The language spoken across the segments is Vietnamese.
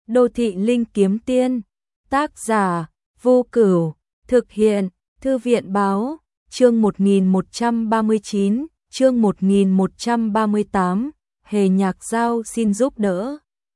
Đô thị linh kiếm tiên. Tác giả Vô Cửu. Thực hiện Thư viện báo. Chương 1139, chương 1138, Hề Nhạc Giao xin giúp đỡ.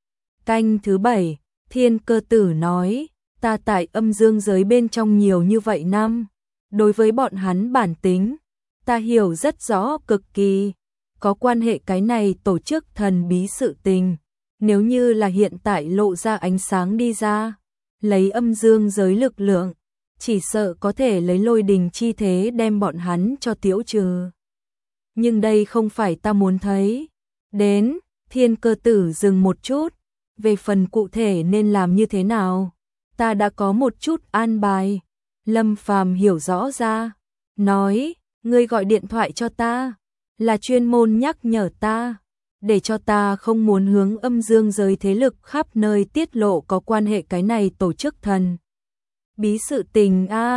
Canh thứ 7, Thiên Cơ Tử nói, ta tại âm dương giới bên trong nhiều như vậy năm, đối với bọn hắn bản tính, ta hiểu rất rõ cực kỳ, có quan hệ cái này tổ chức thần bí sự tình, nếu như là hiện tại lộ ra ánh sáng đi ra, lấy âm dương giới lực lượng, chỉ sợ có thể lấy lôi đình chi thế đem bọn hắn cho tiễu trừ. Nhưng đây không phải ta muốn thấy. Đến, Thiên Cơ Tử dừng một chút, về phần cụ thể nên làm như thế nào, ta đã có một chút an bài. Lâm Phàm hiểu rõ ra, nói, ngươi gọi điện thoại cho ta, là chuyên môn nhắc nhở ta, để cho ta không muốn hướng âm dương giới thế lực khắp nơi tiết lộ có quan hệ cái này tổ chức thần bí sự tình a.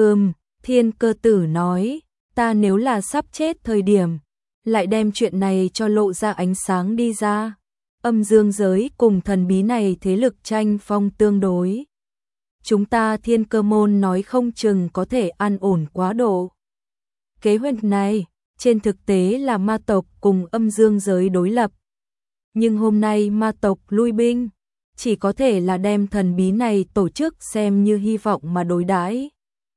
Thiên Cơ Tử nói, ta nếu là sắp chết thời điểm, lại đem chuyện này cho lộ ra ánh sáng đi ra. Âm dương giới cùng thần bí này thế lực tranh phong tương đối. Chúng ta Thiên Cơ môn nói không chừng có thể an ổn quá độ. Kế hoạch này, trên thực tế là ma tộc cùng âm dương giới đối lập. Nhưng hôm nay ma tộc lui binh, chỉ có thể là đem thần bí này tổ chức xem như hy vọng mà đối đãi.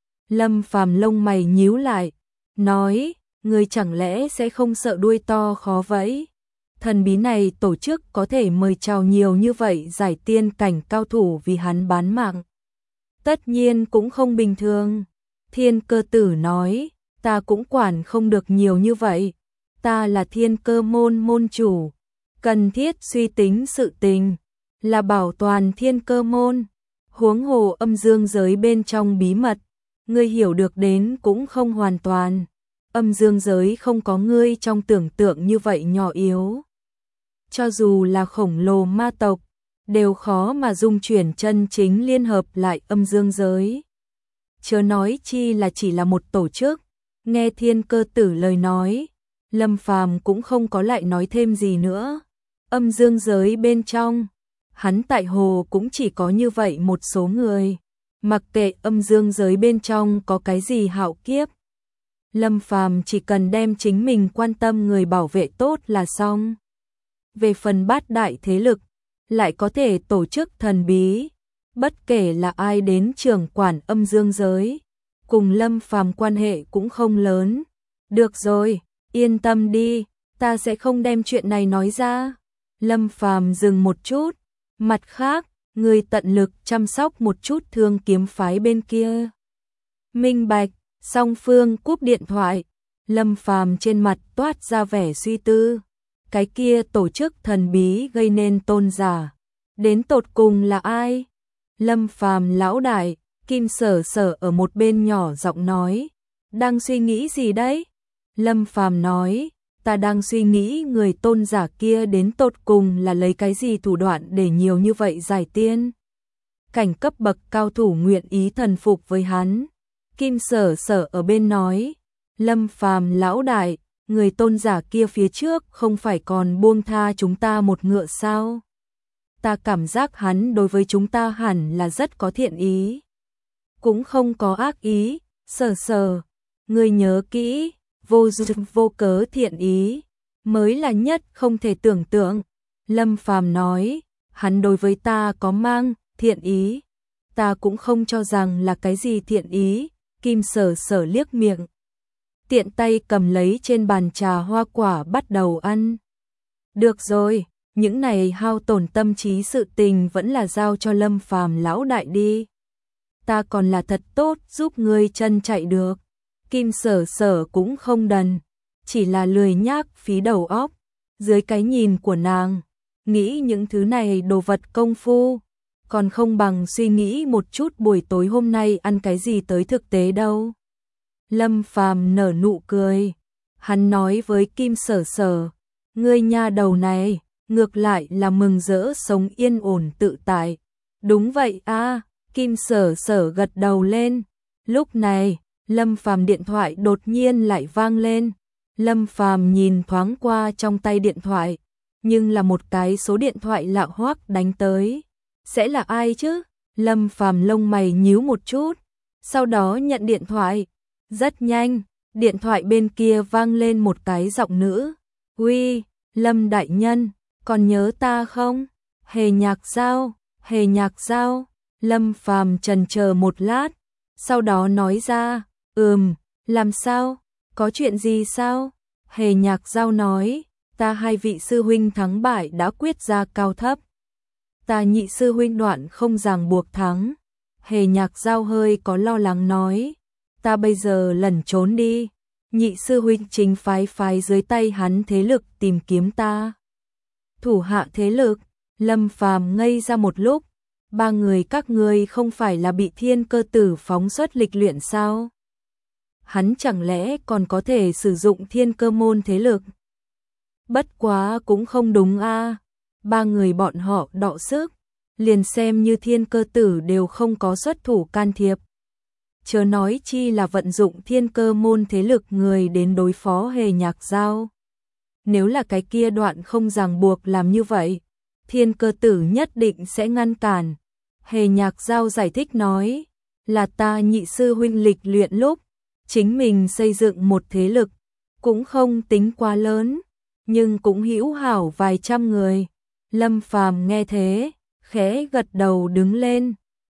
Lâm Phàm lông mày nhíu lại, nói, ngươi chẳng lẽ sẽ không sợ đuôi to khó vẫy? Thần bí này tổ chức có thể mời chào nhiều như vậy giải tiên cảnh cao thủ vì hắn bán mạng. Tất nhiên cũng không bình thường. Thiên Cơ Tử nói, ta cũng quản không được nhiều như vậy. Ta là Thiên Cơ môn môn chủ, cần thiết suy tính sự tình, là bảo toàn Thiên Cơ môn. Huống hồ âm dương giới bên trong bí mật, ngươi hiểu được đến cũng không hoàn toàn. Âm dương giới không có ngươi trong tưởng tượng như vậy nhỏ yếu. Cho dù là khổng lồ ma tộc, đều khó mà dung chuyển chân chính liên hợp lại âm dương giới. Chớ nói chi là chỉ là một tổ chức. Nghe Thiên Cơ Tử lời nói, Lâm Phàm cũng không có lại nói thêm gì nữa. Âm dương giới bên trong, hắn tại hồ cũng chỉ có như vậy một số người. Mặc kệ âm dương giới bên trong có cái gì hạo kiếp, Lâm Phàm chỉ cần đem chính mình quan tâm người bảo vệ tốt là xong. Về phần bát đại thế lực, lại có thể tổ chức thần bí, bất kể là ai đến trưởng quản âm dương giới, cùng Lâm Phàm quan hệ cũng không lớn. Được rồi, yên tâm đi, ta sẽ không đem chuyện này nói ra. Lâm Phàm dừng một chút, mặt khác, người tận lực chăm sóc một chút Thương Kiếm phái bên kia. Minh bạch. Song phương cúp điện thoại, Lâm Phàm trên mặt toát ra vẻ suy tư. Cái kia tổ chức thần bí gây nên tôn giả, đến tột cùng là ai? Lâm Phàm lão đại, Kim Sở Sở ở một bên nhỏ giọng nói, đang suy nghĩ gì đấy? Lâm Phàm nói, ta đang suy nghĩ người tôn giả kia đến tột cùng là lấy cái gì thủ đoạn để nhiều như vậy giải tiên cảnh cấp bậc cao thủ nguyện ý thần phục với hắn. Kim Sở Sở ở bên nói, Lâm Phàm lão đại, người tôn giả kia phía trước không phải còn buông tha chúng ta một ngựa sao? Ta cảm giác hắn đối với chúng ta hẳn là rất có thiện ý, cũng không có ác ý. Sở Sở, ngươi nhớ kỹ, vô dụng vô cớ thiện ý mới là nhất không thể tưởng tượng. Lâm Phàm nói, hắn đối với ta có mang thiện ý, ta cũng không cho rằng là cái gì thiện ý. Kim Sở Sở liếc miệng, tiện tay cầm lấy trên bàn trà hoa quả bắt đầu ăn. Được rồi, những này hao tổn tâm trí sự tình vẫn là giao cho Lâm Phàm lão đại đi. Ta còn là thật tốt giúp ngươi chân chạy được. Kim Sở Sở cũng không đần, chỉ là lười nhác phí đầu óc. Dưới cái nhìn của nàng, nghĩ những thứ này đồ vật công phu, còn không bằng suy nghĩ một chút buổi tối hôm nay ăn cái gì tới thực tế đâu. Lâm Phàm nở nụ cười, hắn nói với Kim Sở Sở, ngươi nha đầu này, ngược lại là mừng rỡ sống yên ổn tự tại. Đúng vậy a. Kim Sở Sở gật đầu lên. Lúc này, Lâm Phàm điện thoại đột nhiên lại vang lên. Lâm Phàm nhìn thoáng qua trong tay điện thoại, nhưng là một cái số điện thoại lạ hoắc đánh tới. Sẽ là ai chứ? Lâm Phàm lông mày nhíu một chút, sau đó nhận điện thoại. Rất nhanh, điện thoại bên kia vang lên một cái giọng nữ. Uy, Lâm đại nhân, còn nhớ ta không? Hề Nhạc Giao, Hề Nhạc Giao. Lâm Phàm chần chờ một lát, sau đó nói ra, làm sao? Có chuyện gì sao? Hề Nhạc Giao nói, ta hai vị sư huynh thắng bại đã quyết ra cao thấp. Ta nhị sư huynh đoạn không ràng buộc thắng. Hề Nhạc Giao hơi có lo lắng nói, ta bây giờ lẩn trốn đi. Nhị sư huynh chính phái dưới tay hắn thế lực tìm kiếm ta. Thủ hạ thế lực. Lâm Phàm ngây ra một lúc, ba người các ngươi không phải là bị Thiên Cơ Tử phóng xuất lịch luyện sao? Hắn chẳng lẽ còn có thể sử dụng Thiên Cơ môn thế lực? Bất quá cũng không đúng a. Ba người bọn họ đọ sức, liền xem như Thiên Cơ Tử đều không có xuất thủ can thiệp. Chớ nói chi là vận dụng Thiên Cơ môn thế lực người đến đối phó Hề Nhạc Giao. Nếu là cái kia đoạn không ràng buộc làm như vậy, Thiên Cơ Tử nhất định sẽ ngăn cản. Hề Nhạc Giao giải thích nói, là ta nhị sư huynh lịch luyện lúc, chính mình xây dựng một thế lực, cũng không tính quá lớn, nhưng cũng hữu hảo vài trăm người. Lâm Phàm nghe thế, khẽ gật đầu đứng lên,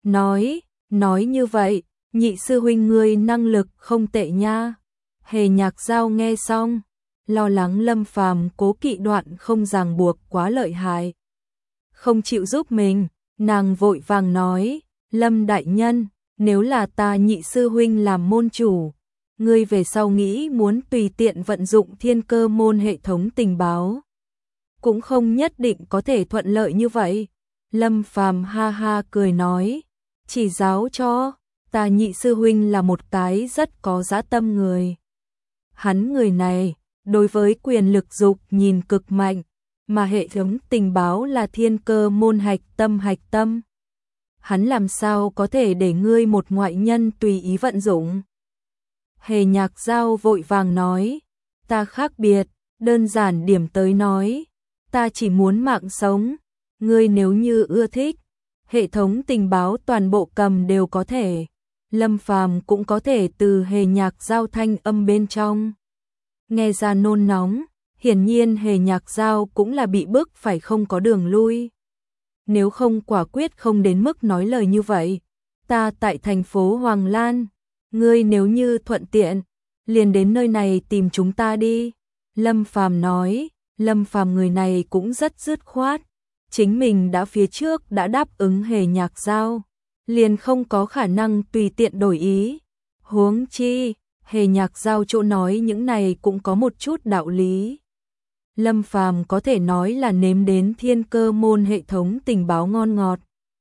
nói như vậy, nhị sư huynh ngươi năng lực không tệ nha. Hề Nhạc Giao nghe xong, lo lắng Lâm Phàm cố kỵ đoạn không ràng buộc quá lợi hại, không chịu giúp mình, nàng vội vàng nói, Lâm đại nhân, nếu là ta nhị sư huynh làm môn chủ, ngươi về sau nghĩ muốn tùy tiện vận dụng Thiên Cơ môn hệ thống tình báo, cũng không nhất định có thể thuận lợi như vậy. Lâm Phàm ha ha cười nói, chỉ giáo cho, ta nhị sư huynh là một cái rất có dã tâm người. Hắn người này, đối với quyền lực dục nhìn cực mạnh, mà hệ thống tình báo là Thiên Cơ môn hạch tâm. Hắn làm sao có thể để ngươi một ngoại nhân tùy ý vận dụng? Hề Nhạc Giao vội vàng nói, ta khác biệt, đơn giản điểm tới nói, ta chỉ muốn mạng sống, ngươi nếu như ưa thích, hệ thống tình báo toàn bộ cầm đều có thể. Lâm Phàm cũng có thể từ Hề Nhạc Giao thanh âm bên trong nghe ra nôn nóng, hiển nhiên Hề Nhạc Giao cũng là bị bức phải không có đường lui. Nếu không quả quyết không đến mức nói lời như vậy. Ta tại thành phố Hoàng Lan, ngươi nếu như thuận tiện, liền đến nơi này tìm chúng ta đi. Lâm Phàm nói, Lâm Phàm người này cũng rất dứt khoát, chính mình đã phía trước đã đáp ứng Hề Nhạc Giao, liền không có khả năng tùy tiện đổi ý. Huống chi, Hề Nhạc Giao chỗ nói những này cũng có một chút đạo lý. Lâm Phàm có thể nói là nếm đến Thiên Cơ môn hệ thống tình báo ngon ngọt.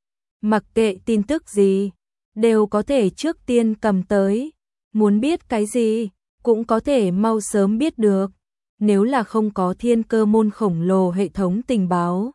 Mặc kệ tin tức gì, đều có thể trước tiên cầm tới. Muốn biết cái gì, cũng có thể mau sớm biết được. Nếu là không có Thiên Cơ môn khổng lồ hệ thống tình báo,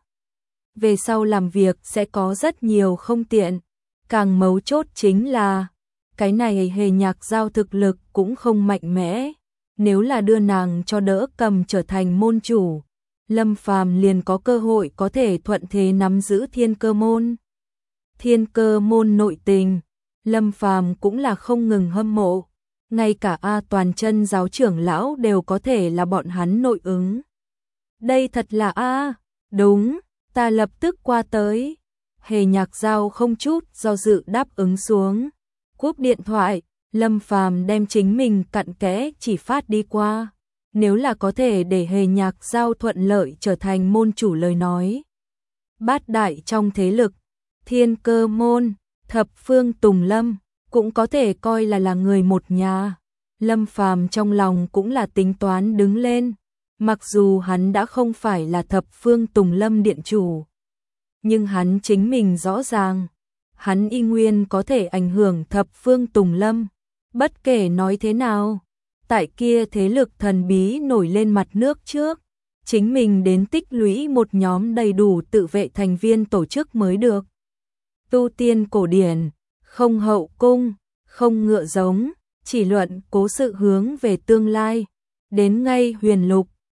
về sau làm việc sẽ có rất nhiều không tiện. Càng mấu chốt chính là, cái này Hề Nhạc Giao thực lực cũng không mạnh mẽ. Nếu là đưa nàng cho đỡ cầm trở thành môn chủ, Lâm Phàm liền có cơ hội có thể thuận thế nắm giữ Thiên Cơ môn. Thiên Cơ môn nội tình, Lâm Phàm cũng là không ngừng hâm mộ. Ngay cả A Toàn Chân giáo trưởng lão đều có thể là bọn hắn nội ứng. Đây thật là đúng, ta lập tức qua tới. Hề Nhạc Giao không chút do dự đáp ứng xuống. Cúp điện thoại, Lâm Phàm đem chính mình cặn kẽ chỉ phát đi qua. Nếu là có thể để Hề Nhạc Giao thuận lợi trở thành môn chủ lời nói. Bát đại trong thế lực, Thiên Cơ môn, thập phương Tùng Lâm, cũng có thể coi là người một nhà. Lâm Phàm trong lòng cũng là tính toán đứng lên. Mặc dù hắn đã không phải là thập phương Tùng Lâm điện chủ, nhưng hắn chính mình rõ ràng, hắn y nguyên có thể ảnh hưởng thập phương Tùng Lâm. Bất kể nói thế nào, tại kia thế lực thần bí nổi lên mặt nước trước, chính mình đến tích lũy một nhóm đầy đủ tự vệ thành viên tổ chức mới được. Tu tiên cổ điển, không hậu cung, không ngựa giống, chỉ luận cố sự hướng về tương lai. Đến ngay huyền lục,